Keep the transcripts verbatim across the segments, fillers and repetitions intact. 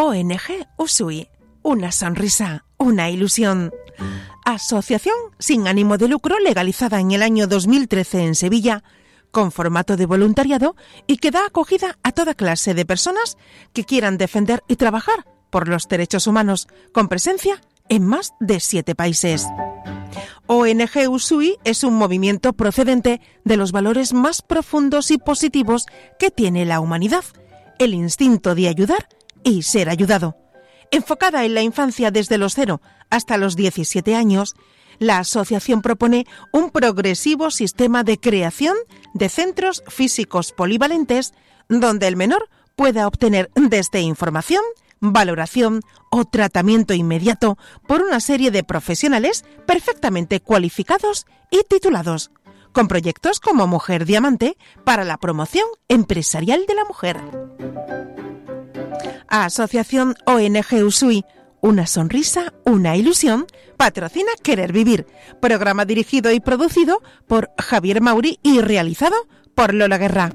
O N G Usui, una sonrisa, una ilusión. Asociación sin ánimo de lucro legalizada en el año dos mil trece en Sevilla, con formato de voluntariado y que da acogida a toda clase de personas que quieran defender y trabajar por los derechos humanos, con presencia en más de siete países. O N G Usui es un movimiento procedente de los valores más profundos y positivos que tiene la humanidad, el instinto de ayudar y ser ayudado. Enfocada en la infancia desde los cero hasta los diecisiete años, la asociación propone un progresivo sistema de creación de centros físicos polivalentes donde el menor pueda obtener desde información, valoración o tratamiento inmediato por una serie de profesionales perfectamente cualificados y titulados, con proyectos como Mujer Diamante para la promoción empresarial de la mujer. Asociación O N G Usui, una sonrisa, una ilusión, patrocina Querer Vivir, programa dirigido y producido por Javier Mauri y realizado por Lola Guerra.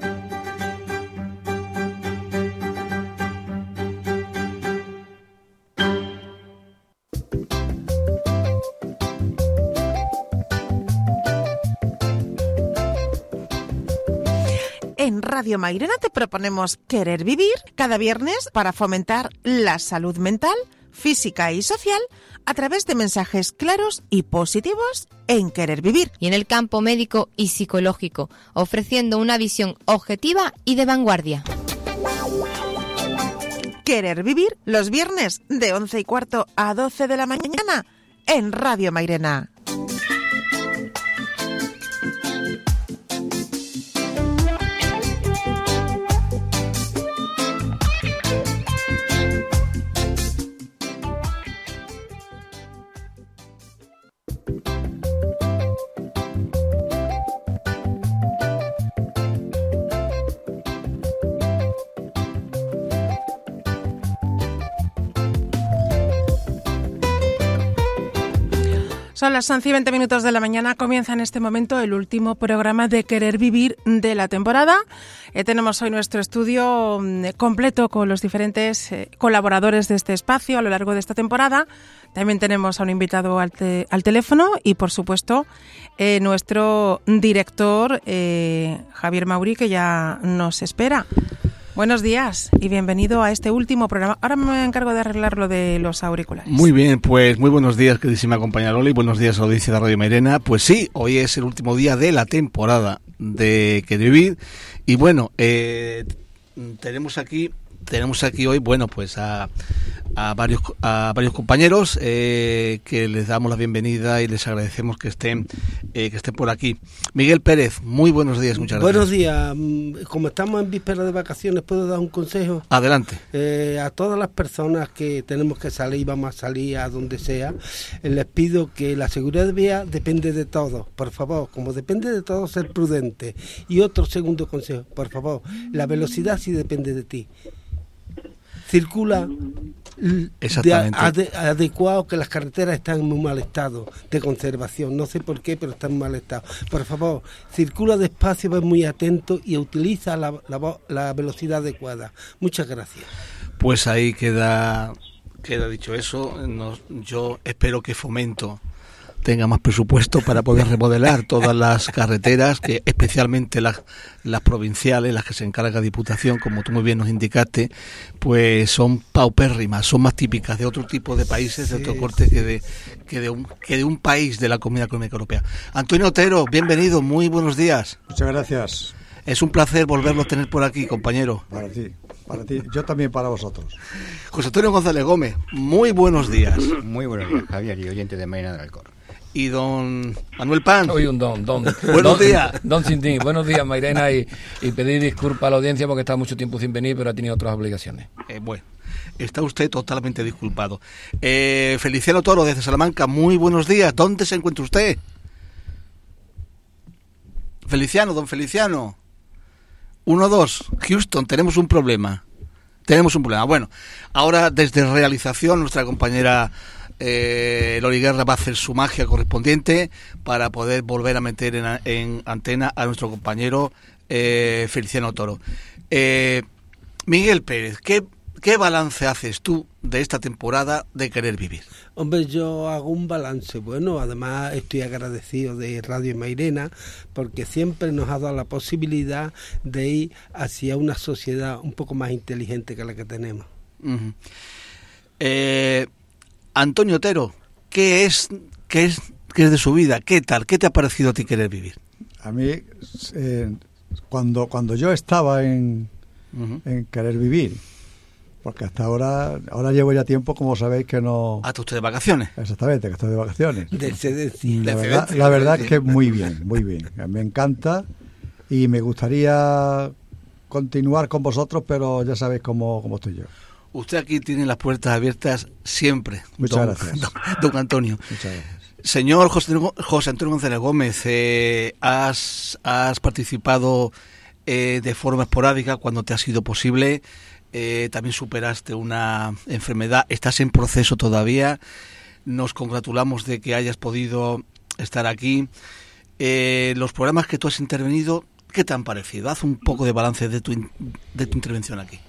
En Radio Mairena te proponemos Querer Vivir cada viernes para fomentar la salud mental, física y social a través de mensajes claros y positivos en Querer Vivir. Y en el campo médico y psicológico, ofreciendo una visión objetiva y de vanguardia. Querer Vivir los viernes de once y cuarto a doce de la mañana en Radio Mairena. Son las once y veinte minutos de la mañana. Comienza en este momento el último programa de Querer Vivir de la temporada. Eh, tenemos hoy nuestro estudio eh, completo con los diferentes eh, colaboradores de este espacio a lo largo de esta temporada. También tenemos a un invitado al, te- al teléfono y, por supuesto, eh, nuestro director, eh, Javier Mauri, que ya nos espera. Buenos días y bienvenido a este último programa. Ahora me encargo de arreglar lo de los auriculares. Muy bien, pues muy buenos días, queridísima compañera Lola, y buenos días a la audiencia de Radio Mairena. Pues sí, hoy es el último día de la temporada de Querer Vivir y bueno, eh, tenemos aquí tenemos aquí hoy, bueno, pues a, a varios a varios compañeros eh, que les damos la bienvenida y les agradecemos que estén eh, que estén por aquí. Miguel Pérez, muy buenos días, muchas gracias. Buenos días. Como estamos en vísperas de vacaciones, ¿puedo dar un consejo? Adelante. Eh, a todas las personas que tenemos que salir, vamos a salir a donde sea, eh, les pido que la seguridad de vía depende de todos. Por favor, como depende de todos, ser prudente. Y otro segundo consejo, por favor, la velocidad sí depende de ti. Circula Exactamente. de ade, adecuado, que las carreteras están en muy mal estado de conservación, no sé por qué, pero están en mal estado. Por favor, circula despacio, ve muy atento y utiliza la, la, la velocidad adecuada. Muchas gracias. Pues ahí queda queda dicho eso. Nos, yo espero que Fomento tenga más presupuesto para poder remodelar todas las carreteras, que especialmente las, las provinciales, las que se encarga Diputación, como tú muy bien nos indicaste, pues son paupérrimas, son más típicas de otro tipo de países, sí, de otro corte que de que de un que de un país de la Comunidad Económica Europea. Antonio Otero, bienvenido, muy buenos días. Muchas gracias. Es un placer volverlo a tener por aquí, compañero. Para ti, para ti, yo también para vosotros. José Antonio González Gómez, muy buenos días. Muy buenos días, Javier, y oyente de Mairena del Alcor. Y don Manuel Pan. Hoy un don, don. Buenos don, días. Don Cintín, buenos días, Mairena, y, y pedir disculpas a la audiencia porque está mucho tiempo sin venir, pero ha tenido otras obligaciones. Eh, bueno, está usted totalmente disculpado. Eh, Feliciano Toro, desde Salamanca, muy buenos días. ¿Dónde se encuentra usted? Feliciano, don Feliciano. Uno, dos. Houston, tenemos un problema. Tenemos un problema. Bueno, ahora desde realización, nuestra compañera Eh, Loli Guerra va a hacer su magia correspondiente para poder volver a meter en, en antena a nuestro compañero eh, Feliciano Toro. Eh, Miguel Pérez, ¿qué ¿qué balance haces tú de esta temporada de Querer Vivir? Hombre, yo hago un balance bueno. Además, estoy agradecido de Radio Mairena porque siempre nos ha dado la posibilidad de ir hacia una sociedad un poco más inteligente que la que tenemos. Uh-huh. eh, Antonio Otero, ¿qué es, qué es, qué es de su vida? ¿Qué tal? ¿Qué te ha parecido a ti Querer Vivir? A mí, eh, cuando, cuando yo estaba en, uh-huh. en Querer Vivir, porque hasta ahora, ahora llevo ya tiempo, como sabéis, que no... ¿Hasta usted de vacaciones? Exactamente, que estoy de vacaciones. De excedencia. La verdad, la verdad es que muy bien, muy bien. Me encanta y me gustaría continuar con vosotros, pero ya sabéis cómo, cómo estoy yo. Usted aquí tiene las puertas abiertas siempre. Muchas don, gracias. Don, don Antonio. Muchas gracias. Señor José, José Antonio González Gómez, eh, has, has participado eh, de forma esporádica cuando te ha sido posible. Eh, también superaste una enfermedad, estás en proceso todavía. Nos congratulamos de que hayas podido estar aquí. Eh, los programas que tú has intervenido, ¿qué te han parecido? Haz un poco de balance de tu, de tu intervención aquí.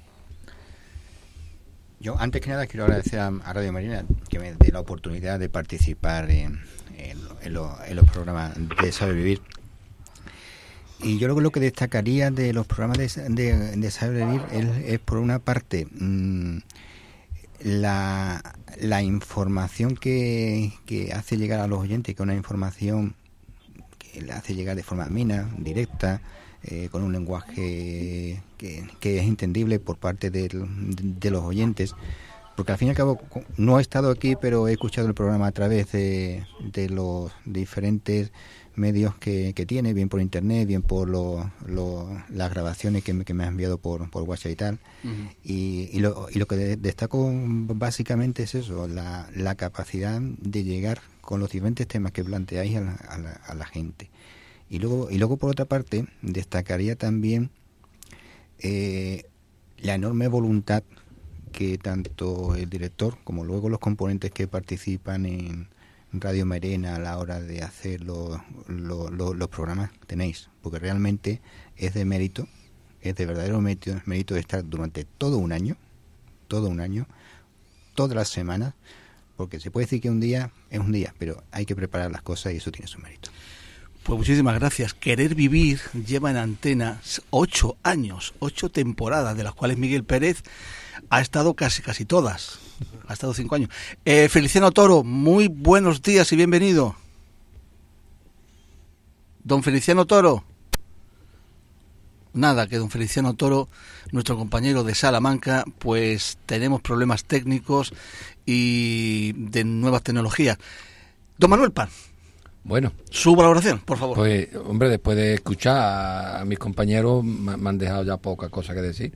Yo, antes que nada, quiero agradecer a, a Radio Mairena que me dé la oportunidad de participar en, en, en, lo, en los programas de Saber Vivir. Y yo lo, lo que destacaría de los programas de, de, de Saber Vivir es, es, por una parte, mmm, la, la información que, que hace llegar a los oyentes, que es una información que la hace llegar de forma amena, directa, eh, con un lenguaje que, que es entendible por parte de, de, de los oyentes. Porque al fin y al cabo, no he estado aquí, pero he escuchado el programa a través de, de los diferentes medios que, que tiene, bien por internet, bien por lo, lo, las grabaciones que me, que me has enviado por, por WhatsApp y tal. Uh-huh. y, y, lo, y lo que de, destaco básicamente es eso, la, la capacidad de llegar con los diferentes temas que planteáis a la, a la, a la gente. Y luego, y luego por otra parte, destacaría también eh, la enorme voluntad que tanto el director como luego los componentes que participan en Radio Mairena a la hora de hacer los, los, los, los programas tenéis, porque realmente es de mérito, es de verdadero mérito, mérito de estar durante todo un año, todo un año, todas las semanas, porque se puede decir que un día es un día, pero hay que preparar las cosas y eso tiene su mérito. Pues muchísimas gracias. Querer Vivir lleva en antena ocho años, ocho temporadas, de las cuales Miguel Pérez ha estado casi casi todas. Ha estado cinco años. Eh, Feliciano Toro, muy buenos días y bienvenido. Don Feliciano Toro. Nada, que don Feliciano Toro, nuestro compañero de Salamanca, pues tenemos problemas técnicos y de nuevas tecnologías. Don Manuel Pan. Bueno. Su valoración, por favor. Pues, hombre, después de escuchar a, a mis compañeros, me, me han dejado ya poca cosa que decir.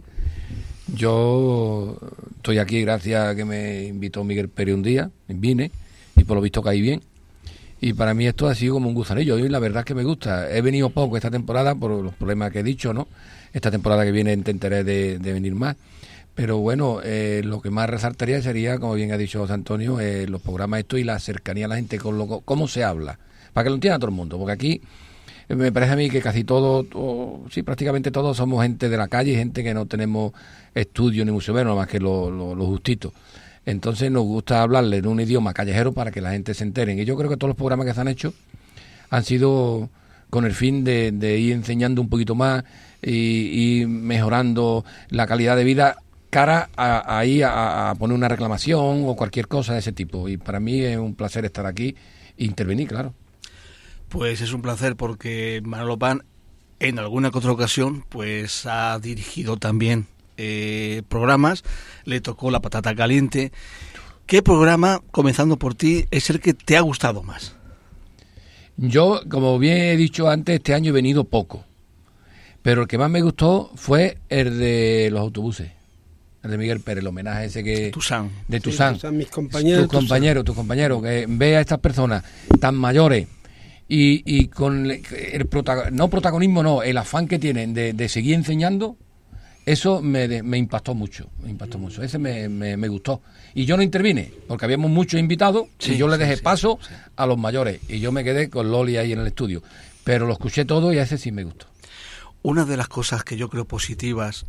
Yo estoy aquí gracias a que me invitó Miguel Pérez un día, vine, y por lo visto caí bien. Y para mí esto ha sido como un gusanillo, y la verdad es que me gusta. He venido poco esta temporada por los problemas que he dicho, ¿no? Esta temporada que viene intentaré de, de venir más. Pero bueno, eh, lo que más resaltaría sería, como bien ha dicho José Antonio, eh, los programas estos y la cercanía a la gente, con lo, cómo se habla, para que lo entienda todo el mundo, porque aquí eh, me parece a mí que casi todos, o, sí, prácticamente todos somos gente de la calle, gente que no tenemos estudio ni mucho menos, más que lo, lo, lo justito. Entonces nos gusta hablarle en un idioma callejero para que la gente se entere. Y yo creo que todos los programas que se han hecho han sido con el fin de, de ir enseñando un poquito más y, y mejorando la calidad de vida cara a, a ir a, a poner una reclamación o cualquier cosa de ese tipo. Y para mí es un placer estar aquí e intervenir, claro. Pues es un placer porque Manolo Pan en alguna que otra ocasión pues ha dirigido también eh, programas, le tocó la patata caliente. ¿Qué programa, comenzando por ti, es el que te ha gustado más? Yo, como bien he dicho antes, este año he venido poco, pero el que más me gustó fue el de los autobuses, el de Miguel Pérez, el homenaje ese que... Tusán. De Tusán. Sí, Tusán, mis compañeros. Tus compañeros, tus compañeros, que ve a estas personas tan mayores y, y con el protagon, no protagonismo, no, el afán que tienen de, de seguir enseñando, eso me, me impactó mucho, me impactó mucho, ese me, me, me gustó. Y yo no intervine, porque habíamos muchos invitados, sí, y yo le dejé sí, paso sí, sí. a los mayores, y yo me quedé con Loli ahí en el estudio, pero lo escuché todo y a ese sí me gustó. Una de las cosas que yo creo positivas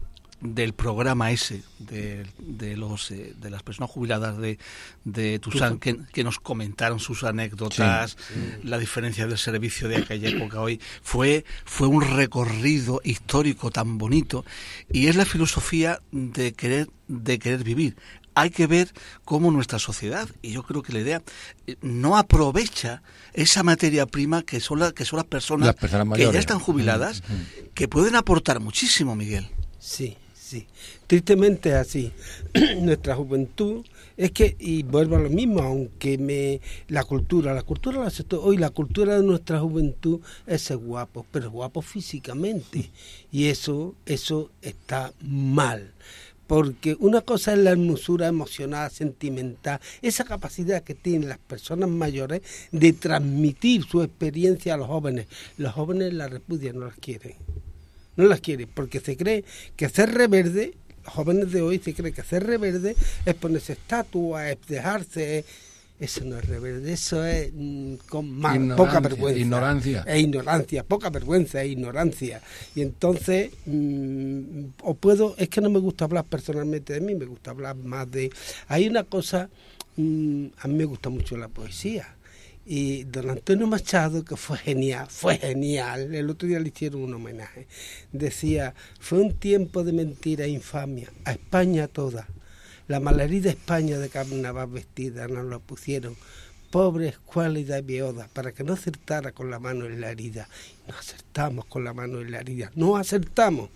del programa ese de, de los eh, de las personas jubiladas de, de Tusán que, que nos comentaron sus anécdotas, sí, sí. la diferencia del servicio de aquella época hoy, fue fue un recorrido histórico tan bonito, y es la filosofía de querer de querer vivir. Hay que ver cómo nuestra sociedad, y yo creo que la idea, no aprovecha esa materia prima que son, la, que son las personas, las personas que ya están jubiladas, uh-huh. que pueden aportar muchísimo, Miguel. Sí, sí. Tristemente es así. Nuestra juventud es que, y vuelvo a lo mismo, aunque me la cultura, la cultura la acepto, hoy la cultura de nuestra juventud es ser guapo, pero guapo físicamente. Y eso, eso está mal. Porque una cosa es la hermosura emocional, sentimental, esa capacidad que tienen las personas mayores de transmitir su experiencia a los jóvenes. Los jóvenes la repudian, no las quieren. No las quieren, porque se cree que ser reverde, los jóvenes de hoy se creen que ser reverde es ponerse estatua, es dejarse... Eso no es reverde, eso es mm, con más, poca vergüenza. Ignorancia. Es ignorancia, poca vergüenza, es ignorancia. Y entonces, mmm, o puedo, es que no me gusta hablar personalmente de mí, me gusta hablar más de... Hay una cosa, mmm, a mí me gusta mucho la poesía. Y don Antonio Machado, que fue genial, fue genial, el otro día le hicieron un homenaje, decía, fue un tiempo de mentira e infamia, a España toda. La malherida España de carnaval vestida nos la pusieron, pobre escuálida y viuda, para que no acertara con la mano en la herida. No acertamos con la mano en la herida, no acertamos.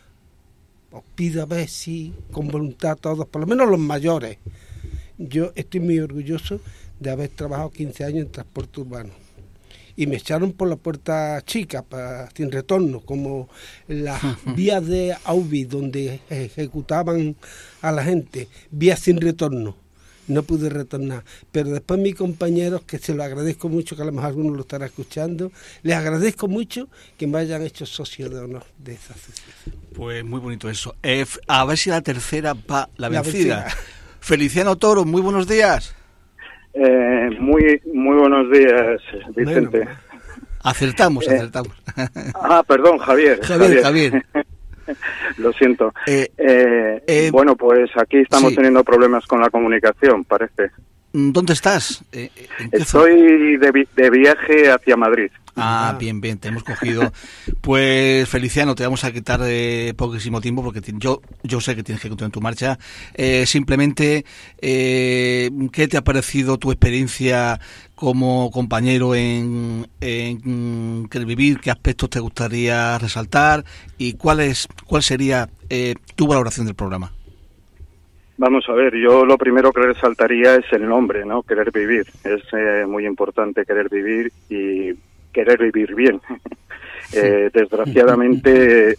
Os pido a ver si con voluntad todos, por lo menos los mayores. Yo estoy muy orgulloso de haber trabajado quince años en transporte urbano. Y me echaron por la puerta chica, para, sin retorno, como las vías de Aubi, donde ejecutaban a la gente, vías sin retorno. No pude retornar. Pero después mis compañeros, que se lo agradezco mucho, que a lo mejor alguno lo estará escuchando, les agradezco mucho que me hayan hecho socio de honor de esa asociación. Pues muy bonito eso. Eh, a ver si la tercera va la vencida. La vencida. Feliciano Toro, muy buenos días. Eh, muy muy buenos días, Vicente. Bueno, acertamos, eh, acertamos. Ah, perdón, Javier. Javier, Javier. Lo siento. Eh, eh, eh, bueno, pues aquí estamos sí. teniendo problemas con la comunicación, parece. ¿Dónde estás? Eh, Estoy de, vi- de viaje hacia Madrid. Ah, bien, bien, te hemos cogido. Pues, Feliciano, te vamos a quitar eh, poquísimo tiempo porque t- yo yo sé que tienes que continuar tu marcha. Eh, simplemente, eh, ¿qué te ha parecido tu experiencia como compañero en, en Querer Vivir? ¿Qué aspectos te gustaría resaltar? ¿Y cuál es cuál sería eh, tu valoración del programa? Vamos a ver, yo lo primero que resaltaría es el nombre, ¿no? Querer Vivir. Es eh, muy importante querer vivir y querer vivir bien. eh, desgraciadamente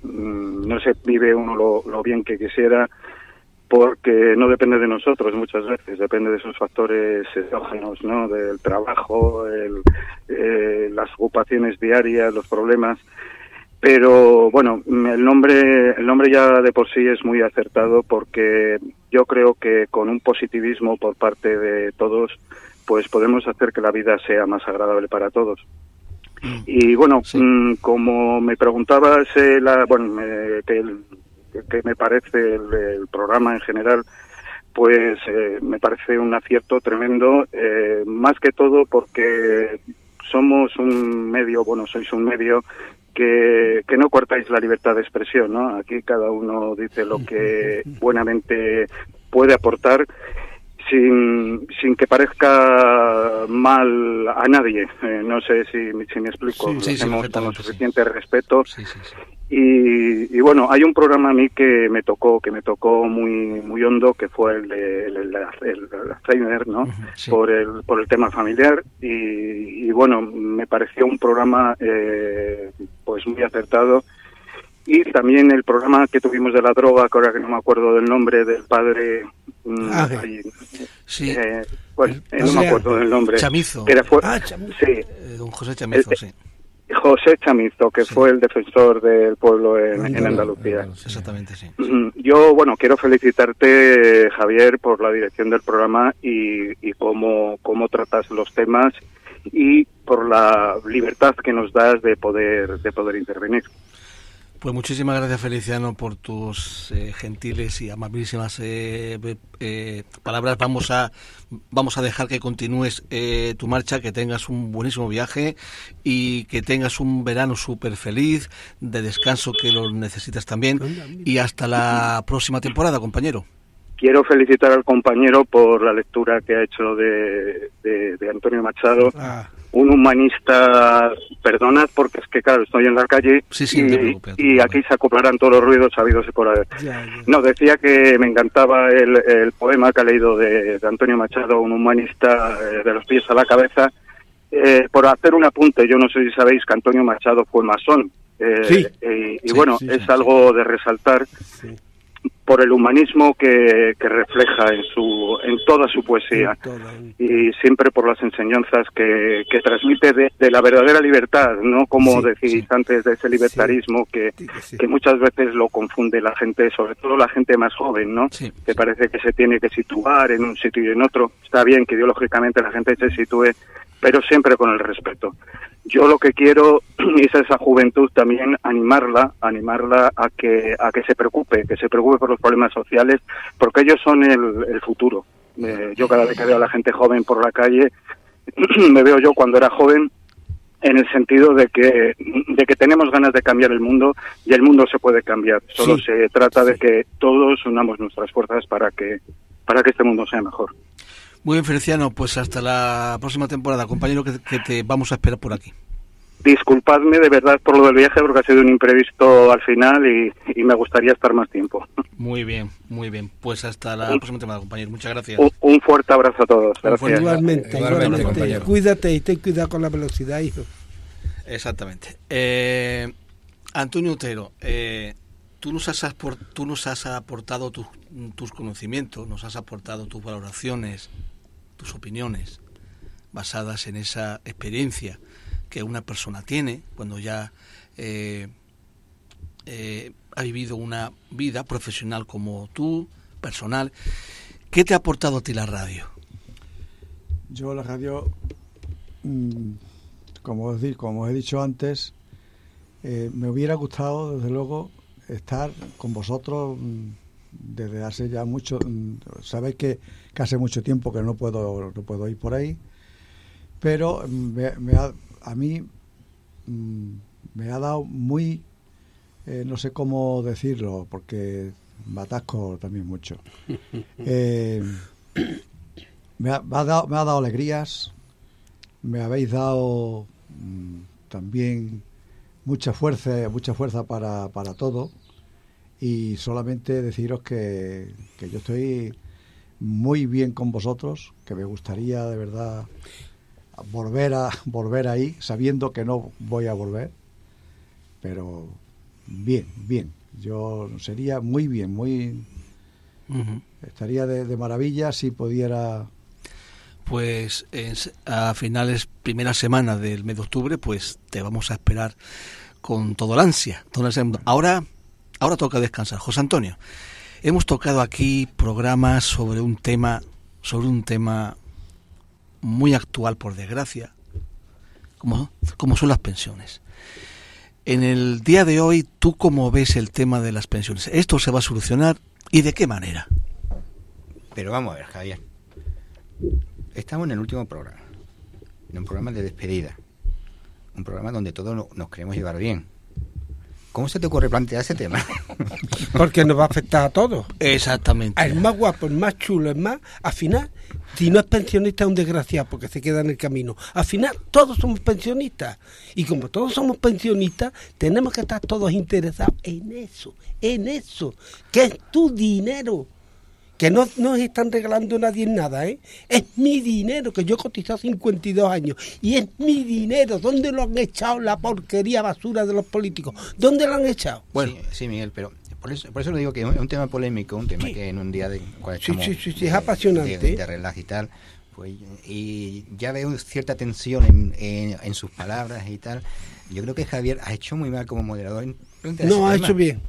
no se vive uno lo, lo bien que quisiera, porque no depende de nosotros muchas veces, depende de esos factores exógenos, ¿no? Del trabajo, el, eh, las ocupaciones diarias, los problemas. Pero bueno, el nombre el nombre ya de por sí es muy acertado, porque yo creo que con un positivismo por parte de todos, pues podemos hacer que la vida sea más agradable para todos. Y bueno, sí. mmm, como me preguntabas, eh, la, bueno, me, que, el, que me parece el, el programa en general, pues eh, me parece un acierto tremendo, eh, más que todo porque somos un medio, bueno, sois un medio que, que no cortáis la libertad de expresión, ¿no? Aquí cada uno dice lo que buenamente puede aportar, sin sin que parezca mal a nadie. Eh, no sé si, si me explico. Sí, sí, lo hacemos sí, con suficiente sí. respeto. Sí, sí, sí. Y, y bueno, hay un programa a mí que me tocó, que me tocó muy muy hondo, que fue el de el, el, el, el Alzheimer, ¿no? Sí. Por el por el tema familiar, y, y bueno, me pareció un programa eh, pues muy acertado. Y también el programa que tuvimos de la droga, que ahora que no me acuerdo del nombre del padre, ah, ahí, sí. eh, bueno, el, no me acuerdo del nombre. Chamizo. Que era, fue, ah, Chamizo. Sí. Eh, don José Chamizo, el, sí. José Chamizo, que sí. fue el defensor del pueblo en, Andaluz, en Andalucía. Andaluz, exactamente, sí. Yo, bueno, quiero felicitarte, Javier, por la dirección del programa y, y cómo, cómo tratas los temas y por la libertad que nos das de poder de poder intervenir. Pues muchísimas gracias, Feliciano, por tus eh, gentiles y amabilísimas eh, eh, palabras. Vamos a vamos a dejar que continúes eh, tu marcha, que tengas un buenísimo viaje y que tengas un verano súper feliz, de descanso, que lo necesitas también. Y hasta la próxima temporada, compañero. Quiero felicitar al compañero por la lectura que ha hecho de, de, de Antonio Machado. Ah. Un humanista, perdonad porque es que claro, estoy en la calle sí, sí, y, te preocupes, te y aquí se acoplarán todos los ruidos sabidos y por haber. Ya, ya. No, decía que me encantaba el, el poema que ha leído de, de Antonio Machado, un humanista eh, de los pies a la cabeza. Eh, por hacer un apunte, yo no sé si sabéis que Antonio Machado fue masón. Eh, sí. eh, y sí, bueno, sí, es sí, algo sí. de resaltar. Sí. Por el humanismo que, que refleja en su en toda su poesía toda, y siempre por las enseñanzas que, que transmite de, de la verdadera libertad, no como sí, decís sí. antes de ese libertarismo sí, que, sí. que muchas veces lo confunde la gente, sobre todo la gente más joven, ¿no? Sí, que sí. parece que se tiene que situar en un sitio y en otro. Está bien que ideológicamente la gente se sitúe, pero siempre con el respeto. Yo lo que quiero es a esa juventud también animarla, animarla a que a que se preocupe, que se preocupe por los problemas sociales, porque ellos son el, el futuro. Eh, yo cada vez que veo a la gente joven por la calle, me veo yo cuando era joven, en el sentido de que de que tenemos ganas de cambiar el mundo y el mundo se puede cambiar. Solo sí, se trata sí. de que todos unamos nuestras fuerzas para que para que este mundo sea mejor. Muy bien, Feliciano, pues hasta la próxima temporada, compañero, que, que te vamos a esperar por aquí. Disculpadme de verdad por lo del viaje, porque ha sido un imprevisto al final y, y me gustaría estar más tiempo. Muy bien, muy bien. Pues hasta la un, próxima temporada, compañero. Muchas gracias. Un, un fuerte abrazo a todos. Gracias. Igualmente, igualmente, igualmente. Cuídate y ten cuidado con la velocidad, hijo. Exactamente. Eh, Antonio Otero, eh, tú nos has, aport, tú nos has aportado tu, tus conocimientos, nos has aportado tus valoraciones, tus opiniones, basadas en esa experiencia que una persona tiene cuando ya eh, eh, ha vivido una vida profesional como tú, personal. ¿Qué te ha aportado a ti la radio? Yo la radio, mmm, como, decir, como os he dicho antes, eh, me hubiera gustado, desde luego, estar con vosotros mmm, desde hace ya mucho. Mmm, sabéis que, que hace mucho tiempo que no puedo, no puedo ir por ahí, pero me, me ha, a mí mmm, me ha dado muy, eh, no sé cómo decirlo, porque me atasco también mucho. Eh, me, ha, me, ha dado, me ha dado alegrías, me habéis dado mmm, también mucha fuerza, mucha fuerza para, para todo, y solamente deciros que, que yo estoy muy bien con vosotros, que me gustaría de verdad volver a volver ahí, sabiendo que no voy a volver, pero bien, bien. Yo sería muy bien, muy uh-huh. estaría de, de maravilla si pudiera. Pues en, a finales, primera semana del mes de octubre, pues te vamos a esperar con todo el ansia. Todo el ansia. Ahora, ahora toca descansar. José Antonio, hemos tocado aquí programas sobre un tema, sobre un tema muy actual, por desgracia, como, como son las pensiones. En el día de hoy, ¿tú cómo ves el tema de las pensiones? ¿Esto se va a solucionar y de qué manera? Pero vamos a ver, Javier. Estamos en el último programa, en un programa de despedida, un programa donde todos nos queremos llevar bien. ¿Cómo se te ocurre plantear ese tema? Porque nos va a afectar a todos. Exactamente. El más guapo, el más chulo, el más... Al final, si no es pensionista es un desgraciado porque se queda en el camino. Al final, todos somos pensionistas. Y como todos somos pensionistas, tenemos que estar todos interesados en eso, en eso, que es tu dinero. Que no nos están regalando nadie nada, ¿eh? Es mi dinero, que yo he cotizado cincuenta y dos años. Y es mi dinero. ¿Dónde lo han echado la porquería basura de los políticos? ¿Dónde lo han echado? Bueno, sí, sí Miguel, pero por eso, por eso lo digo que es un tema polémico, un tema sí. que en un día de... Sí, sí, sí, sí, es apasionante. De, de relax y tal. Pues, y ya veo cierta tensión en, en, en sus palabras y tal. Yo creo que Javier ha hecho muy mal como moderador. No, ha hecho bien.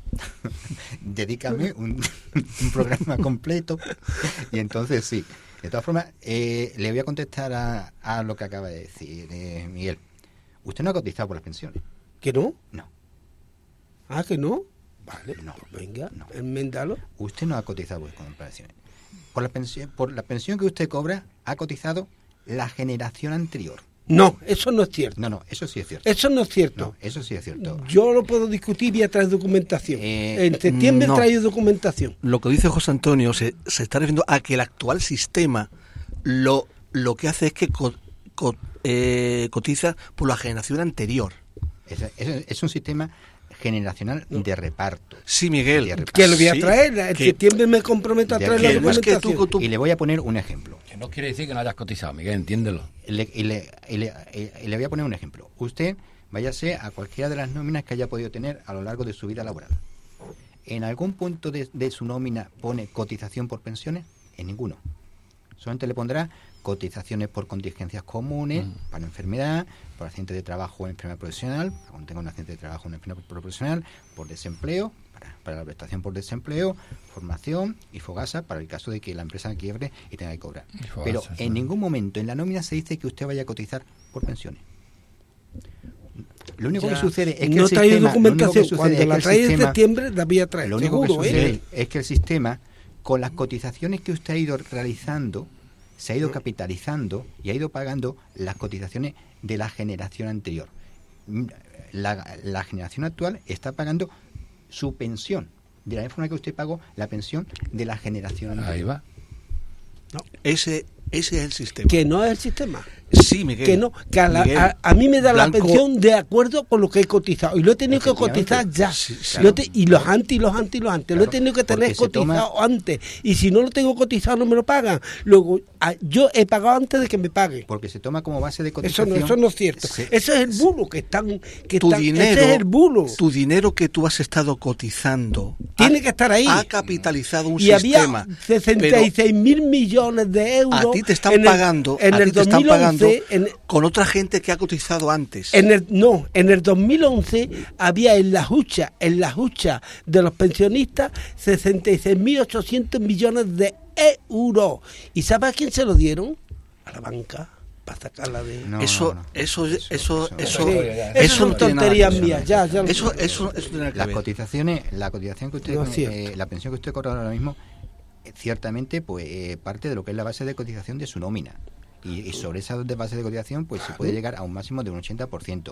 Dedícame un, un programa completo. Y entonces sí. De todas formas, eh, le voy a contestar a, a lo que acaba de decir eh, Miguel. Usted no ha cotizado por las pensiones. ¿Que no? No. Ah, ¿que no? Vale, No, pues venga, no. enméndalo. Usted no ha cotizado por pensiones. Por la pensión, por la pensión que usted cobra, ha cotizado la generación anterior. No, eso no es cierto. No, no, eso sí es cierto. Eso no es cierto. No, eso sí es cierto. Yo lo puedo discutir y a traer documentación. Eh, en septiembre no. he traído documentación. Lo que dice José Antonio se, se está refiriendo a que el actual sistema lo, lo que hace es que co, co, eh, cotiza por la generación anterior. Es, es, es un sistema generacional No. de reparto. Sí, Miguel. De reparto. Que lo voy a Sí, traer. En que- septiembre me comprometo a de traer que la no es que tú- documentación. tú- Y le voy a poner un ejemplo. Que no quiere decir que no hayas cotizado, Miguel, entiéndelo. Le- y, le, y le- y le voy a poner un ejemplo. Usted váyase a cualquiera de las nóminas que haya podido tener a lo largo de su vida laboral. ¿En algún punto de, de su nómina pone cotización por pensiones? En ninguno. Solamente le pondrá cotizaciones por contingencias comunes, Mm. para enfermedad, por accidente de trabajo o enfermedad profesional, cuando tenga un accidente de trabajo o una enfermedad profesional, por desempleo, para, para la prestación por desempleo, formación y fogasa para el caso de que la empresa quiebre y tenga que cobrar. Y fogasa, Pero sí. en ningún momento en la nómina se dice que usted vaya a cotizar por pensiones. Lo único Ya, que sucede es que no el he traído sistema, lo único que documentación. sucede Cuando es que la el trae en sistema- septiembre la voy a traer. lo único Seguro, que sucede ¿eh? es que el sistema, con las cotizaciones que usted ha ido realizando, se ha ido capitalizando y ha ido pagando las cotizaciones de la generación anterior. La, la generación actual está pagando su pensión, de la misma forma que usted pagó la pensión de la generación anterior. Ahí va. Ese, ese es el sistema. Que no es el sistema. Sí, Miguel. Que no, que a, la- Miguel, a, a mí me da Blanco- la pensión de acuerdo con lo que he cotizado. Y lo he tenido que Efectivamente. cotizar ya. Sí, sí, Lo he claro. te- y los antes, y los antes, y los antes. lo he Claro, tenido que tener porque se cotizado toma- antes. Y si no lo tengo cotizado, no me lo pagan. Luego, a- yo he pagado antes de que me paguen. Porque se toma como base de Eso cotización. no, eso no es cierto. se- Ese es el bulo que están. Que tu están- dinero, ese es el bulo. tu dinero que tú has estado cotizando Tiene ha- que estar ahí. Ha capitalizado un Y sistema. había sesenta y seis mil millones de euros. A ti te están en el- pagando, en a el ti te están dos mil once, pagando en- con otra gente que ha cotizado antes. En el, no, en el dos mil once había en la hucha, en la hucha de los pensionistas sesenta y seis mil ochocientos millones de euros. ¿Y sabe a quién se lo dieron? A la banca, para sacarla de... No, eso, no, no. eso, eso, eso, eso, Sí, ya, esas son no tiene nada que tonterías ver. mías, ya, ya lo Eso, sé. eso, eso tiene que Las ver. cotizaciones, la cotización que usted, No es cierto. eh, la pensión que usted cobra ahora mismo, eh, ciertamente, pues eh, parte de lo que es la base de cotización de su nómina. Y, y sobre esa de base de cotización, pues se puede llegar a un máximo de un ochenta por ciento.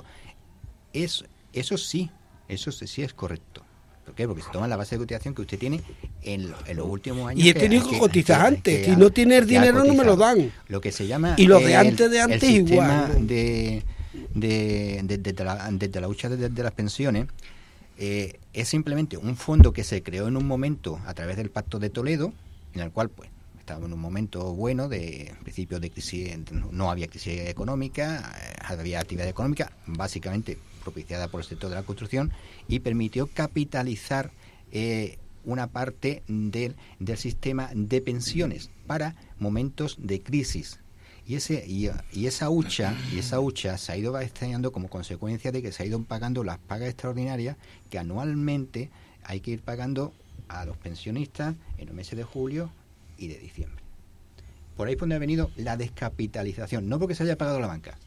Es, eso sí, eso sí, sí es correcto. ¿Por qué? Porque se toma la base de cotización que usted tiene en, lo- en los últimos años. Y he tenido que cotizar antes. Si ha- no tiene el que ha dinero, no me lo cotizado. dan. Lo que se llama. Y los de el- antes de el antes sistema igual, ¿no? De, de, de, de- de la, de la lucha de, de las pensiones. Eh, es simplemente un fondo que se creó en un momento a través del Pacto de Toledo, en el cual pues estaba en un momento bueno de en principio de crisis, no había crisis económica, eh, había actividad económica básicamente propiciada por el sector de la construcción y permitió capitalizar eh, una parte del, del sistema de pensiones para momentos de crisis. Y ese y, y esa hucha y esa hucha se ha ido extrañando como consecuencia de que se ha ido pagando las pagas extraordinarias que anualmente hay que ir pagando a los pensionistas en los meses de julio y de diciembre. Por ahí es donde ha venido la descapitalización, no porque se haya pagado la banca,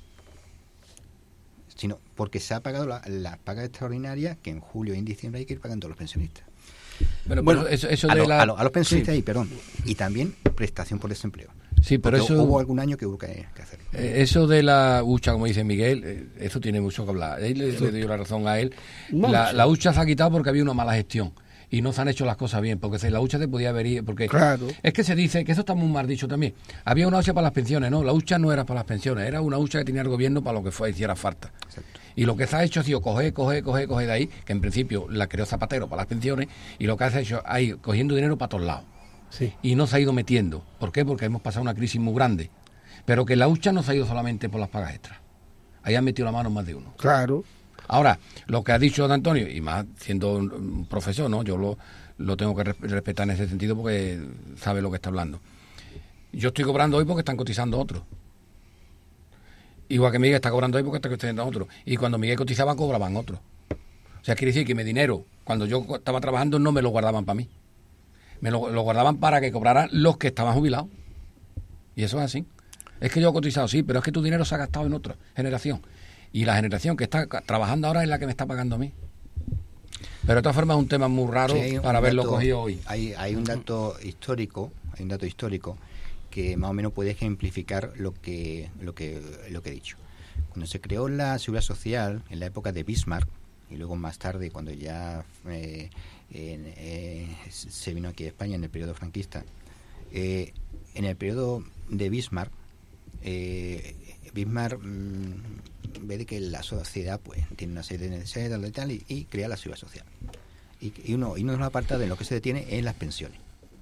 sino porque se ha pagado la- las pagas extraordinarias que en julio y en diciembre hay que ir pagando a los pensionistas. Bueno, Bueno, pero eso, eso A, de lo- la... a, lo- a los pensionistas sí, ahí, perdón. Y también prestación por desempleo. sí, pero Porque eso... hubo algún año que hubo que, que hacer. Eh, Eso de la hucha, como dice Miguel, eh, eso tiene mucho que hablar. Ahí le, le doy la razón a él. Mucho. La, la hucha se ha quitado porque había una mala gestión y no se han hecho las cosas bien, porque si la hucha te podía haber ido, porque Claro. es que se dice, que eso está muy mal dicho también, había una hucha para las pensiones, no, la hucha no era para las pensiones, era una hucha que tenía el gobierno para lo que fue, hiciera falta. Exacto. Y lo que se ha hecho ha sido coger, coger, coger, coger de ahí, que en principio la creó Zapatero para las pensiones, y lo que ha hecho ha ido cogiendo dinero para todos lados. Sí. Y no se ha ido metiendo. ¿Por qué? Porque hemos pasado una crisis muy grande. Pero que la hucha no se ha ido solamente por las pagas extras. Ahí han metido la mano más de uno. Claro. Ahora, lo que ha dicho don Antonio, y más siendo un, un profesor, ¿no? Yo lo, lo tengo que resp- respetar en ese sentido porque sabe lo que está hablando. Yo estoy cobrando hoy porque están cotizando otros. Igual que Miguel está cobrando hoy porque está cotizando otros. Y cuando Miguel cotizaba, cobraban otros. O sea, quiere decir que mi dinero, cuando yo estaba trabajando, no me lo guardaban para mí. Me lo, lo guardaban para que cobraran los que estaban jubilados. Y eso es así. Es que yo he cotizado, sí, pero es que tu dinero se ha gastado en otra generación. Y la generación que está ca- trabajando ahora es la que me está pagando a mí. Pero de todas formas es un tema muy raro Sí, para haberlo dato, cogido hoy. Hay, hay un dato histórico, hay un dato histórico que más o menos puede ejemplificar lo que, lo que, lo que he dicho. Cuando se creó la Seguridad Social en la época de Bismarck, y luego más tarde cuando ya eh, eh, eh, se vino aquí a España en el periodo franquista, eh, en el periodo de Bismarck, eh, Bismarck mmm, ve de que la sociedad pues tiene una serie de necesidades y tal, y, y crea la Seguridad Social. Y, y uno y uno de los apartados en lo que se detiene es las pensiones.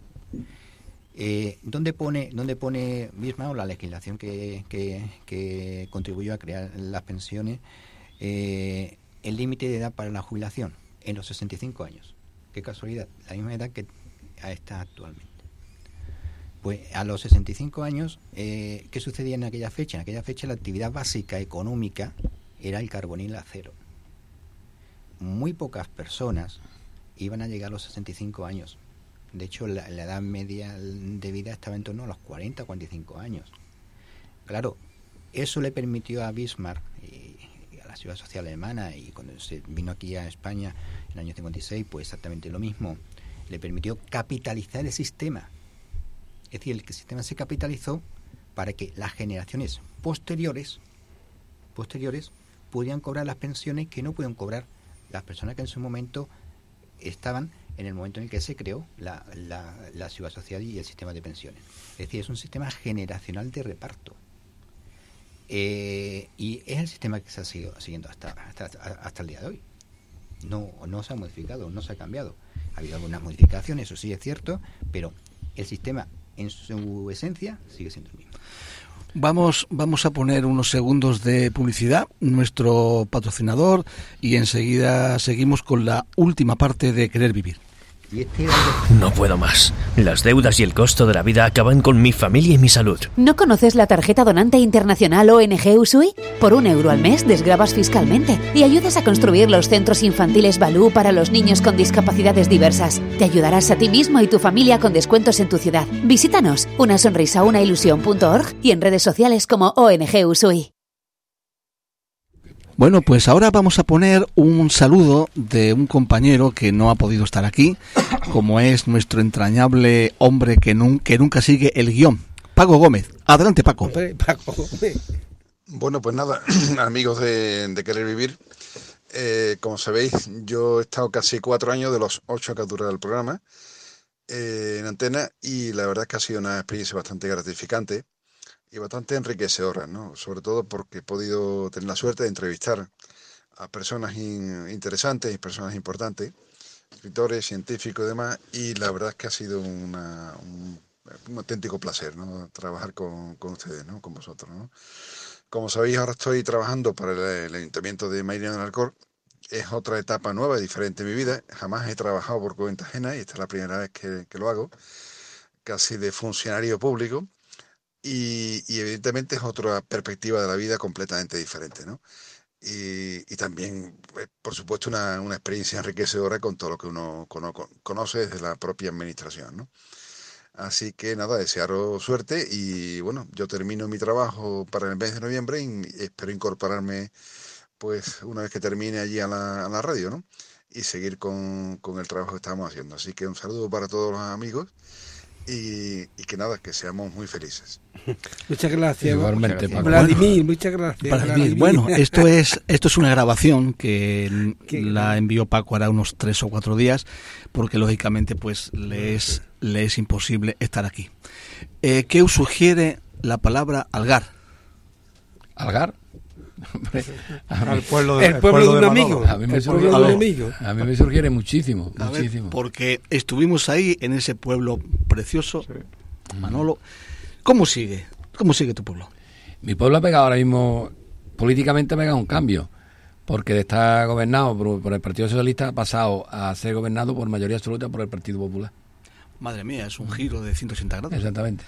Eh, ¿Dónde pone dónde pone Bismarck, o la legislación que, que, que contribuyó a crear las pensiones, eh, el límite de edad para la jubilación? En los sesenta y cinco años. Qué casualidad, la misma edad que está actualmente. Pues a los sesenta y cinco años, eh, ¿qué sucedía en aquella fecha? En aquella fecha la actividad básica económica era el carbón y el acero. Muy pocas personas iban a llegar a los sesenta y cinco años. De hecho, la, la edad media de vida estaba en torno a los cuarenta, cuarenta y cinco años. Claro, eso le permitió a Bismarck y, y a la Seguridad Social alemana, y cuando se vino aquí a España en el año cincuenta y seis, pues exactamente lo mismo. Le permitió capitalizar el sistema. Es decir, el sistema se capitalizó para que las generaciones posteriores, posteriores pudieran cobrar las pensiones que no pueden cobrar las personas que en su momento estaban en el momento en el que se creó la, la, la Seguridad Social y el sistema de pensiones. Es decir, es un sistema generacional de reparto. Eh, y es el sistema que se ha seguido siguiendo hasta, hasta, hasta el día de hoy. No, no se ha modificado, no se ha cambiado. Ha habido algunas modificaciones, eso sí es cierto, pero el sistema en su esencia sigue siendo el mismo. Vamos, vamos a poner unos segundos de publicidad, nuestro patrocinador, y enseguida seguimos con la última parte de Querer Vivir. No puedo más. Las deudas y el costo de la vida acaban con mi familia y mi salud. ¿No conoces la tarjeta donante internacional O N G Usui? Por un euro al mes desgrabas fiscalmente y ayudas a construir los centros infantiles Balú para los niños con discapacidades diversas. Te ayudarás a ti mismo y tu familia con descuentos en tu ciudad. Visítanos, una sonrisa una ilusión punto org, y en redes sociales como O N G Usui. Bueno, pues ahora vamos a poner un saludo de un compañero que no ha podido estar aquí, como es nuestro entrañable hombre que, nun- que nunca sigue el guión, Paco Gómez. Adelante, Paco. Hombre, Paco Gómez. Bueno, pues nada, amigos de, de Querer Vivir, eh, como sabéis, yo he estado casi cuatro años de los ocho que ha durado el programa eh, en antena, y la verdad es que ha sido una experiencia bastante gratificante y bastante enriquecedora, ¿no? Sobre todo porque he podido tener la suerte de entrevistar a personas in- interesantes y personas importantes, escritores, científicos y demás, y la verdad es que ha sido una, un, un auténtico placer, ¿no? Trabajar con, con ustedes, ¿no? Con vosotros, ¿no? Como sabéis, ahora estoy trabajando para el, el Ayuntamiento de Mairena del Alcor. Es otra etapa nueva, diferente en mi vida. Jamás he trabajado por cuenta ajena y esta es la primera vez que, que lo hago, casi de funcionario público. Y, y evidentemente es otra perspectiva de la vida completamente diferente, ¿no? Y, y también, pues, por supuesto, una, una experiencia enriquecedora con todo lo que uno cono, conoce desde la propia administración, ¿no? Así que nada, desearos suerte y bueno, yo termino mi trabajo para el mes de noviembre y espero incorporarme pues una vez que termine allí a la, a la radio, ¿no? Y seguir con, con el trabajo que estamos haciendo. Así que un saludo para todos los amigos. Y, y que nada, que seamos muy felices. Muchas gracias. Igualmente, Paco. Vladimir, muchas gracias. Vladimir, Vladimir. bueno, esto es esto es una grabación que Qué la gran- envió Paco hará unos tres o cuatro días, porque lógicamente pues le es, le es imposible estar aquí. Eh, ¿Qué os sugiere la palabra algar? ¿Algar? Hombre, a mí- Al pueblo de, El pueblo de un Manolo. amigo. A mí me El surgió, pueblo de un a amigo. a mí me sugiere muchísimo, A ver, muchísimo. porque estuvimos ahí en ese pueblo precioso, Manolo. ¿Cómo sigue? ¿Cómo sigue tu pueblo? Mi pueblo ha pegado ahora mismo, políticamente ha pegado un cambio, porque de estar gobernado por, por el Partido Socialista ha pasado a ser gobernado por mayoría absoluta por el Partido Popular. Madre mía, es un giro de ciento ochenta grados. Exactamente.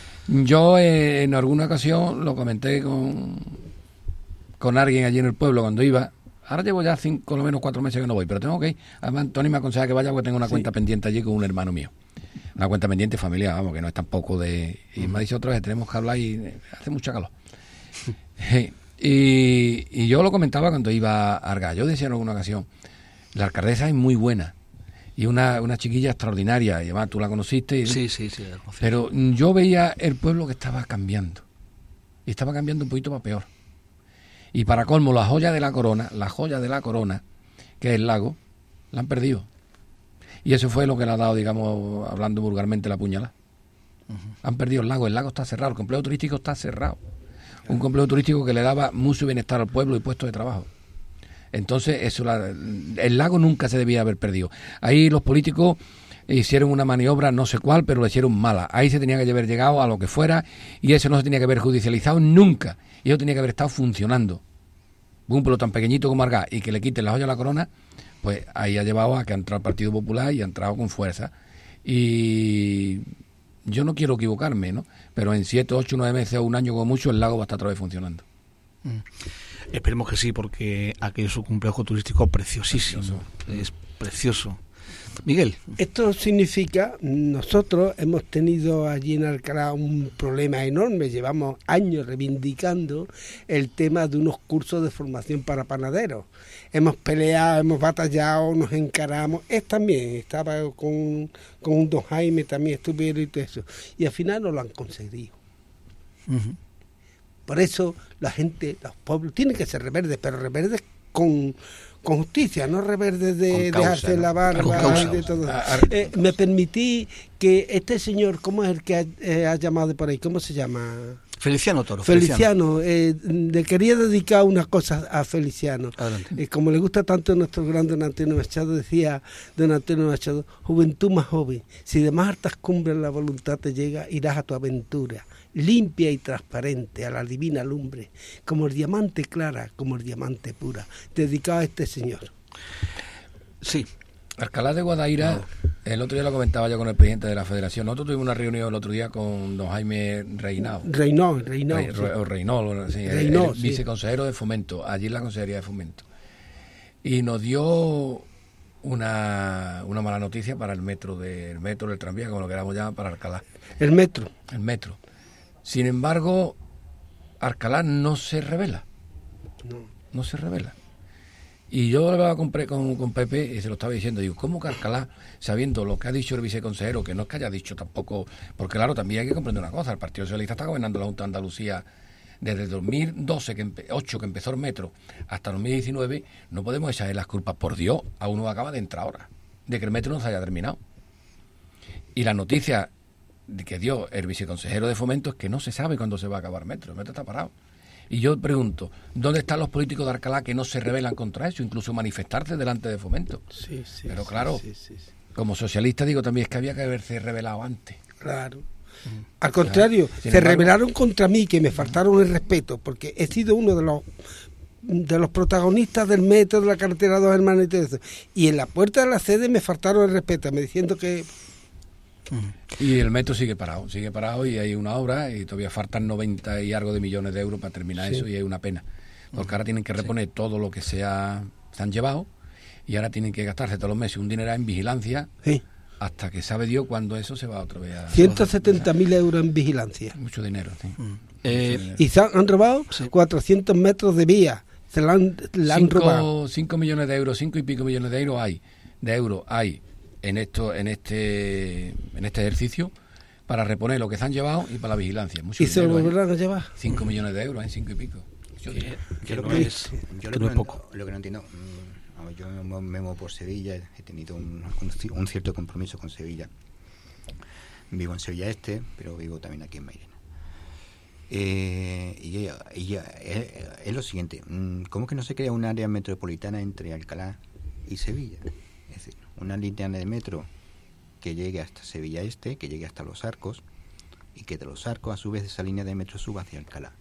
Yo eh, en alguna ocasión lo comenté con, con alguien allí en el pueblo cuando iba. Ahora llevo ya cinco, por lo menos cuatro meses que no voy, pero tengo que ir. Además, Tony me aconseja que vaya porque tengo una Sí. cuenta pendiente allí con un hermano mío. Una cuenta pendiente familiar, vamos, que no es tampoco de... Y me ha dicho otra vez, tenemos que hablar y eh, hace mucha calor. y, y yo lo comentaba cuando iba a Argaz. Yo decía en alguna ocasión, La alcaldesa es muy buena. Y una, una chiquilla extraordinaria, y además tú la conociste. Y, sí, sí, sí. Pero yo veía el pueblo que estaba cambiando. Y estaba cambiando un poquito para peor. Y para colmo, la joya de la corona, la joya de la corona, que es el lago, la han perdido. Y eso fue lo que le ha dado, digamos, hablando vulgarmente, la puñalada. Uh-huh. Han perdido el lago, el lago está cerrado, el complejo turístico está cerrado. Un complejo turístico que le daba mucho bienestar al pueblo y puestos de trabajo. Entonces, eso la, el lago nunca se debía haber perdido. Ahí los políticos hicieron una maniobra, no sé cuál, pero le hicieron mala. Ahí se tenía que haber llegado a lo que fuera y eso no se tenía que haber judicializado nunca. Y eso tenía que haber estado funcionando. Un pueblo tan pequeñito como Argá y que le quiten la joya a la corona, pues ahí ha llevado a que ha entrado el Partido Popular y ha entrado con fuerza. Y yo no quiero equivocarme, ¿no? Pero en siete, ocho, nueve meses o un año como mucho el lago va a estar otra vez funcionando. Mm. Esperemos que sí, porque aquel es un complejo turístico preciosísimo. Precioso. Es precioso. Miguel. Esto significa, nosotros hemos tenido allí en Alcalá un problema enorme, llevamos años reivindicando el tema de unos cursos de formación para panaderos. Hemos peleado, hemos batallado, nos encaramos, es también, estaba con, con don Jaime, también estuvieron y todo eso, y al final no lo han conseguido. Uh-huh. Por eso la gente, los pueblos, tienen que ser reverdes, pero reverdes con... con justicia, no reverdes de dejarse ¿no? la barba y de todo. Eh, me permití que este señor, ¿cómo es el que ha, eh, ha llamado de por ahí? ¿Cómo se llama? Feliciano Toro. Feliciano, Feliciano eh, le quería dedicar unas cosas a Feliciano. Eh, como le gusta tanto a nuestro gran don Antonio Machado, decía don Antonio Machado, juventud más joven, si de más altas cumbres la voluntad te llega, irás a tu aventura, limpia y transparente a la divina lumbre, como el diamante clara, como el diamante pura, dedicado a este señor. Sí. Alcalá de Guadaira, no. El otro día lo comentaba yo con el presidente de la Federación. Nosotros tuvimos una reunión el otro día con don Jaime Reinao. Reinao, Reinao. Re, sí. O Reinao, sí, Reinao, el, el sí. viceconsejero de Fomento, allí en la Consejería de Fomento. Y nos dio una, una mala noticia para el metro, del metro del tranvía, como lo queramos llamar, para Alcalá. El metro. El metro. Sin embargo, Alcalá no se revela. No. No se revela. Y yo hablaba con, con, con Pepe y se lo estaba diciendo, digo, ¿cómo que Alcalá, sabiendo lo que ha dicho el viceconsejero, que no es que haya dicho tampoco, porque claro, también hay que comprender una cosa, el Partido Socialista está gobernando la Junta de Andalucía desde el dos mil doce, que empe, ocho que empezó el metro, hasta el dos mil diecinueve, no podemos echarle las culpas, por Dios, a uno acaba de entrar ahora, de que el metro no se haya terminado. Y la noticia que dio el viceconsejero de Fomento es que no se sabe cuándo se va a acabar el metro, el metro está parado. Y yo pregunto, ¿dónde están los políticos de Alcalá que no se rebelan contra eso, incluso manifestarse delante de Fomento? Sí, sí. Pero claro, sí, sí, sí. Como socialista digo también es que había que haberse rebelado antes. Claro. Mm. Al contrario, claro. Se embargo, rebelaron contra mí, que me faltaron el respeto, porque he sido uno de los de los protagonistas del metro, de la carretera Dos Hermanos y todo eso. Y en la puerta de la sede me faltaron el respeto, me diciendo que... Y el metro sigue parado, sigue parado y hay una obra y todavía faltan noventa y algo de millones de euros para terminar sí. eso y es una pena. Porque ahora tienen que reponer sí. todo lo que se, ha, se han llevado y ahora tienen que gastarse todos los meses un dinero en vigilancia sí. hasta que sabe Dios cuándo eso se va otra vez a... ciento setenta mil euros en vigilancia. Mucho dinero, sí. Mm. Eh, Mucho dinero. Y se han robado sí. cuatrocientos metros de vía. Se la han, la han cinco, robado. cinco millones de euros, cinco y pico millones de euros hay. De euros hay. en esto en este en este ejercicio para reponer lo que se han llevado y para la vigilancia. Mucho ¿Y se lo dinero, volverán a llevar? cinco millones de euros, en cinco y pico. Yo, que, que lo, que es, yo lo, que no, poco. lo que no entiendo, mmm, yo me muevo por Sevilla, he tenido un, un, un cierto compromiso con Sevilla. Vivo en Sevilla Este, pero vivo también aquí en Mairena. Eh, y, y es, es lo siguiente, ¿cómo que no se crea un área metropolitana entre Alcalá y Sevilla? Es decir, una línea de metro que llegue hasta Sevilla Este, que llegue hasta Los Arcos, y que de Los Arcos, a su vez, esa línea de metro suba hacia Alcalá.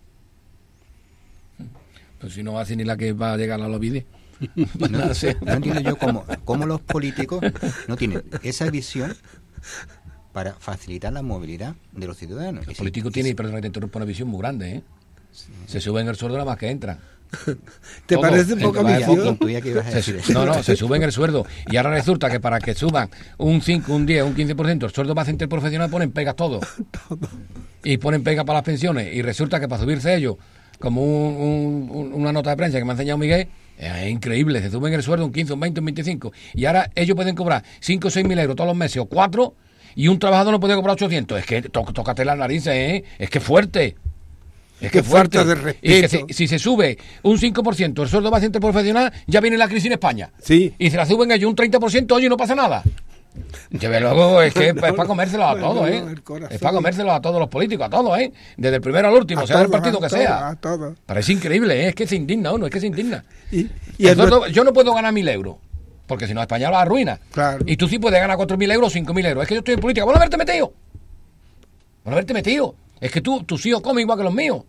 Pues si no va a ser ni la que va a llegar a la Ovide. No, no entiendo yo cómo, cómo los políticos no tienen esa visión para facilitar la movilidad de los ciudadanos. Los políticos tienen, perdón que te interrumpa, una visión muy grande, ¿eh? Sí. Se suben el sueldo nada más que entran. ¿Te Todo, parece poca visión? Se, no, no, se suben el sueldo. Y ahora resulta que para que suban un cinco, un diez, un quince por ciento el sueldo más interprofesional ponen pegas todo. todo. Y ponen pegas para las pensiones. Y resulta que para subirse ellos, como un, un, una nota de prensa que me ha enseñado Miguel, Es increíble, se suben el sueldo un quince, un veinte, un veinticinco. Y ahora ellos pueden cobrar cinco o seis mil euros todos los meses o cuatro, y un trabajador no puede cobrar ochocientos. Es que to, tócate las narices, ¿eh? Es que es fuerte. Es que es fuerte. Falta de respeto. Y que si, si se sube un cinco por ciento el sueldo base interprofesional, ya viene la crisis en España. Sí. Y se la suben ellos un treinta por ciento, oye, y no pasa nada. Desde luego es que no, es para comérselos a todos, ¿eh? No, es para comérselos a todos los políticos, a todos, ¿eh? Desde el primero al último, a sea del partido que todo, sea. A todo. Pero es increíble, ¿eh? Es que se indigna uno, es que se indigna. Y, y Nosotros, el... Yo no puedo ganar mil euros, porque si no España lo arruina. Claro. Y tú sí puedes ganar cuatro mil euros o cinco mil euros. Es que yo estoy en política. ¿Vos no haberte metido? ¿Vos no haberte metido? Es que tú, tus hijos comen igual que los míos.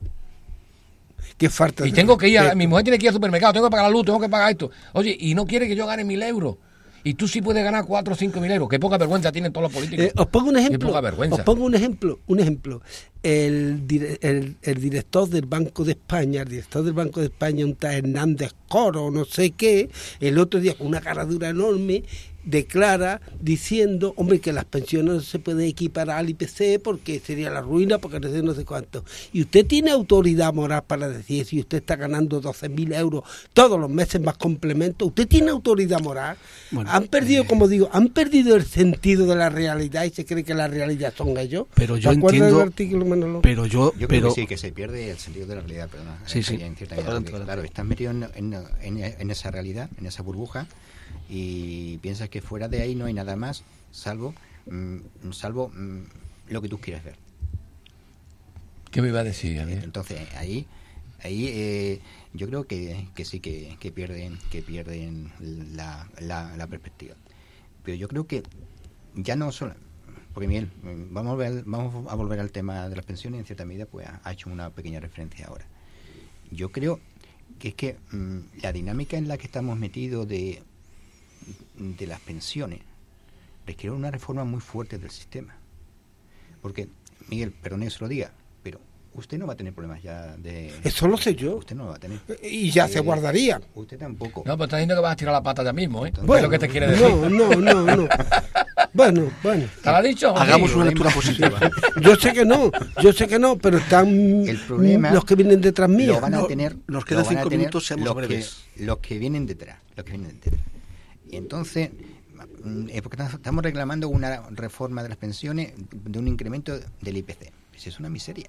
Qué falta. Y tengo que ir, a, mi mujer tiene que ir al supermercado, tengo que pagar la luz, tengo que pagar esto. Oye, y no quiere que yo gane mil euros. Y tú sí puedes ganar cuatro o cinco mil euros. Qué poca vergüenza tienen todos los políticos. Eh, os pongo un ejemplo. Qué poca vergüenza. Os pongo un ejemplo. Un ejemplo. El, el, el director del Banco de España, el director del Banco de España, un tal Hernández Coro, no sé qué, el otro día con una caradura enorme, declara diciendo, hombre, que las pensiones no se pueden equiparar al I P C porque sería la ruina, porque no sé, no sé cuánto. Y usted tiene autoridad moral para decir, si usted está ganando doce mil euros todos los meses más complementos, usted tiene autoridad moral. Bueno, han perdido, eh... como digo, han perdido el sentido de la realidad y se cree que la realidad son ellos. Pero yo entiendo, pero yo, yo pero creo que sí, que se pierde el sentido de la realidad, perdona. Sí, sí. En cierta medida, porque, claro, estás metido en, en, en, en esa realidad, en esa burbuja, y piensas que fuera de ahí no hay nada más salvo mmm, salvo mmm, lo que tú quieres ver. ¿Qué me iba a decir? A Entonces ahí ahí eh, yo creo que, que sí que, que pierden que pierden la, la, la perspectiva. Pero yo creo que ya no solo porque Miguel, vamos a volver, vamos a volver al tema de las pensiones. En cierta medida pues ha hecho una pequeña referencia ahora. Yo creo que es que mmm, la dinámica en la que estamos metidos de de las pensiones requiere una reforma muy fuerte del sistema, porque Miguel, perdón que se lo diga, pero usted no va a tener problemas ya de... Eso lo sé yo. Usted no lo va a tener. Y ya eh, se guardaría. Usted tampoco. No, pero está diciendo que vas a tirar la pata ya mismo, ¿eh? Entonces, bueno, es lo que te quiere decir. No, no, no, no. Bueno, bueno. ¿Te lo ha dicho? Hagamos una lectura positiva. Yo sé que no, yo sé que no, pero están el problema, los que vienen detrás mío. Lo van a tener, no, nos quedan cinco minutos, seamos los breves. Que, los que vienen detrás, los que vienen detrás. Y entonces, eh, porque estamos reclamando una reforma de las pensiones de un incremento del I P C. Pues es una miseria.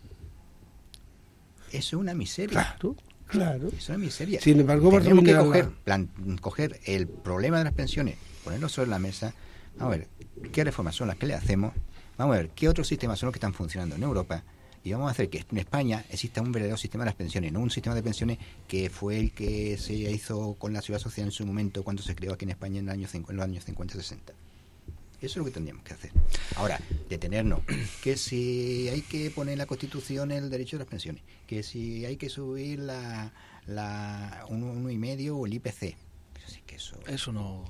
Es una miseria. Claro, claro. Es una miseria. Sin embargo, tenemos que coger, plan, coger el problema de las pensiones, ponerlo sobre la mesa. Vamos a ver qué reformas son las que le hacemos. Vamos a ver qué otros sistemas son los que están funcionando en Europa. Y vamos a hacer que en España exista un verdadero sistema de las pensiones, no un sistema de pensiones que fue el que se hizo con la Seguridad Social en su momento cuando se creó aquí en España en, el año, en los años cincuenta sesenta. Eso es lo que tendríamos que hacer. Ahora, detenernos. Que si hay que poner en la Constitución el derecho de las pensiones, que si hay que subir la, la un uno y medio o el I P C. Así que eso... eso no...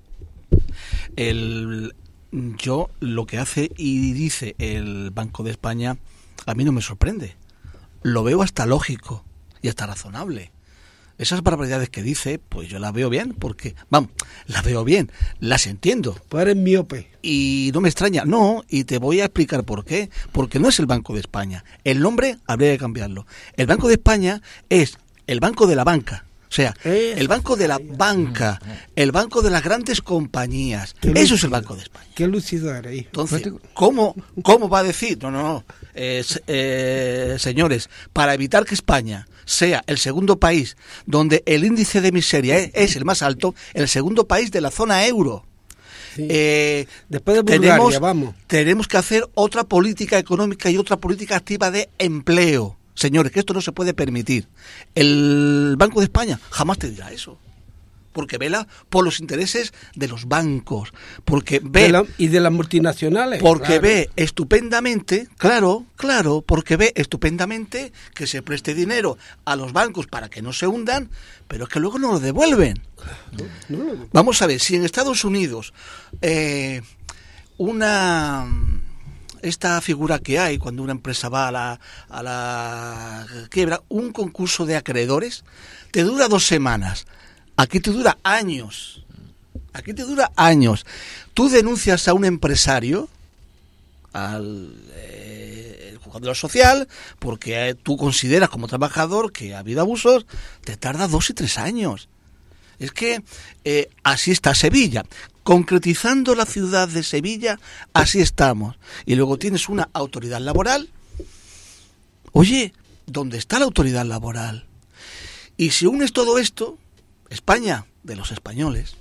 El, yo lo que hace y dice el Banco de España a mí no me sorprende, lo veo hasta lógico y hasta razonable. Esas barbaridades que dice, pues yo las veo bien, porque, vamos, las veo bien, las entiendo. Pues eres miope. Y no me extraña, no, y te voy a explicar por qué, porque no es el Banco de España, el nombre habría que cambiarlo. El Banco de España es el Banco de la Banca. O sea, el banco de la banca, el banco de las grandes compañías, eso es el Banco de España. Qué lúcido eres. Entonces, ¿cómo, cómo va a decir? No, no, no, eh, eh, señores, para evitar que España sea el segundo país donde el índice de miseria es, es el más alto, el segundo país de la zona euro. Sí. Eh, Después de Bulgaria, tenemos, vamos. Tenemos que hacer otra política económica y otra política activa de empleo. Señores, que esto no se puede permitir. El Banco de España jamás te dirá eso. Porque vela por los intereses de los bancos. Porque ve... De la, y de las multinacionales. Porque claro. ve estupendamente, claro, claro, porque ve estupendamente que se preste dinero a los bancos para que no se hundan, pero es que luego no lo devuelven. No, no, no. Vamos a ver, si en Estados Unidos eh, una... esta figura que hay cuando una empresa va a la, a la quiebra, un concurso de acreedores, te dura dos semanas. Aquí te dura años. Aquí te dura años. Tú denuncias a un empresario, al eh, juzgado social, porque eh, tú consideras como trabajador que ha habido abusos, te tarda dos y tres años. Es que eh, así está Sevilla. Concretizando la ciudad de Sevilla, así estamos. Y luego tienes una autoridad laboral. Oye, ¿dónde está la autoridad laboral? Y si unes todo esto, España, de los españoles.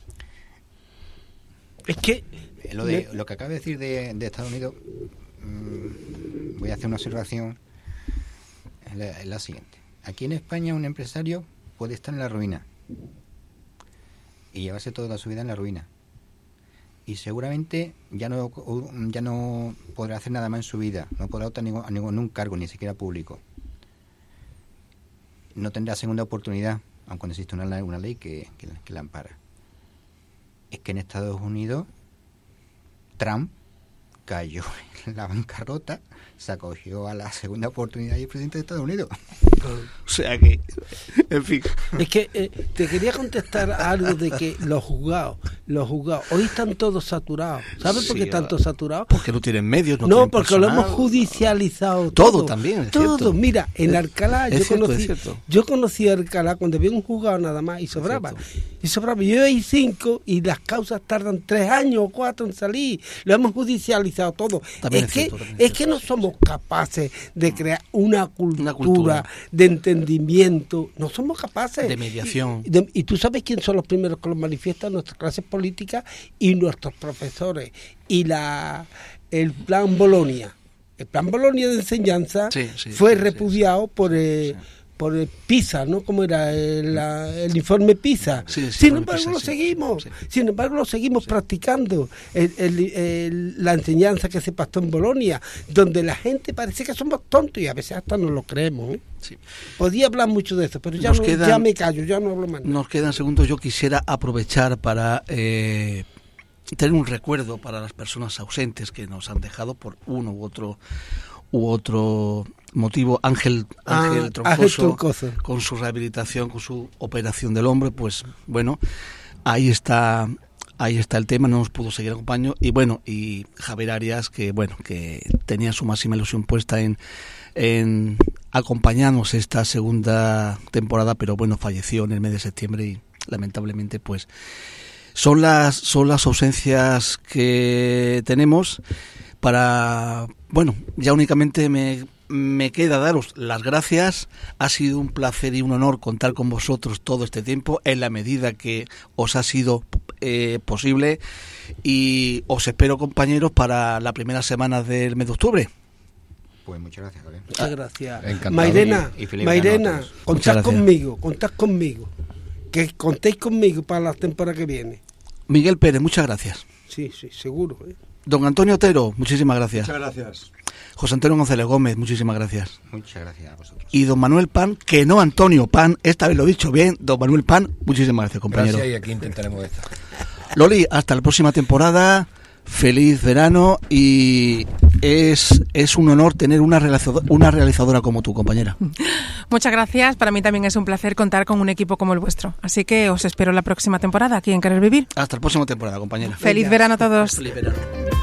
Es que... Lo, de, lo que acaba de decir de, de Estados Unidos, mmm, voy a hacer una observación, es la, es la siguiente. Aquí en España un empresario puede estar en la ruina y llevarse toda su vida en la ruina. Y seguramente ya no ya no podrá hacer nada más en su vida, no podrá optar a ningún, a ningún cargo, ni siquiera público. No tendrá segunda oportunidad, aunque no existe una, una ley que, que, que la ampara. Es que en Estados Unidos Trump cayó en la bancarrota, se acogió a la segunda oportunidad y es presidente de Estados Unidos. O sea que, en fin. Es que eh, te quería contestar algo de que los juzgados, los juzgados, hoy están todos saturados. ¿Sabes Sí, por qué están todos saturados? Porque no tienen medios, no, No, tienen porque personal. lo hemos judicializado Todo, todo. también, es Todo, cierto. mira, en Alcalá, Es yo cierto, conocí, es cierto. yo conocí a Alcalá cuando había un juzgado nada más y sobraba. Y sobraba. Yo hay cinco y las causas tardan tres años o cuatro en salir. Lo hemos judicializado todo. También es es que, cierto, también es es que no somos capaces de crear una cultura, Una cultura. de entendimiento. No somos capaces. De mediación. Y, de- y tú sabes quién son los primeros que los manifiestan, nuestras clases políticas y nuestros profesores. Y la el plan Bolonia. El plan Bolonia de enseñanza Sí, sí, fue sí, repudiado sí, por el, sí. por el PISA, ¿no? ¿Cómo era el, la- el informe PISA? Sí, sí, Sin informe embargo, PISA, lo sí, seguimos. sí. Sin embargo, lo seguimos Sí. practicando. El- el- el- la enseñanza que se pasó en Bolonia, donde la gente parece que somos tontos y a veces hasta no lo creemos, ¿eh? Sí. Podía hablar mucho de eso, pero ya, Nos no, quedan- ya me callo, ya no hablo más. Nos quedan segundos. Yo quisiera aprovechar para eh, tener un recuerdo para las personas ausentes que nos han dejado por uno u otro u otro motivo. Ángel Ah, Ángel Troncoso, Ángel Troncoso. con su rehabilitación, con su operación del hombro, pues bueno, ahí está ahí está el tema. No nos pudo seguir acompañando. Y bueno, y Javier Arias, que bueno, que tenía su máxima ilusión puesta en en acompañarnos esta segunda temporada, pero bueno, falleció en el mes de septiembre y lamentablemente pues son las son las ausencias que tenemos. Para, bueno, ya únicamente me, me queda daros las gracias. Ha sido un placer y un honor contar con vosotros todo este tiempo, en la medida que os ha sido eh, posible, y os espero, compañeros, para la primera semana del mes de octubre. Pues muchas gracias, Javier. Muchas gracias. Encantado. Mairena, Y- y feliz Mairena, verano a todos. Muchas contad gracias. conmigo, contad conmigo. Que contéis conmigo para la temporada que viene. Miguel Pérez, muchas gracias. Sí, sí, seguro. ¿eh? Don Antonio Otero, muchísimas gracias. Muchas gracias. José Antonio González Gómez, muchísimas gracias. Muchas gracias a vosotros. Y don Manuel Pan, que no Antonio Pan, esta vez lo he dicho bien, don Manuel Pan, muchísimas gracias, compañero. Gracias, y aquí intentaremos esto. Loli, hasta la próxima temporada, feliz verano, y es, es un honor tener una realizadora, una realizadora como tú, compañera. Muchas gracias. Para mí también es un placer contar con un equipo como el vuestro. Así que os espero la próxima temporada aquí en Querer Vivir. Hasta la próxima temporada, compañera. Feliz verano a todos. Feliz verano.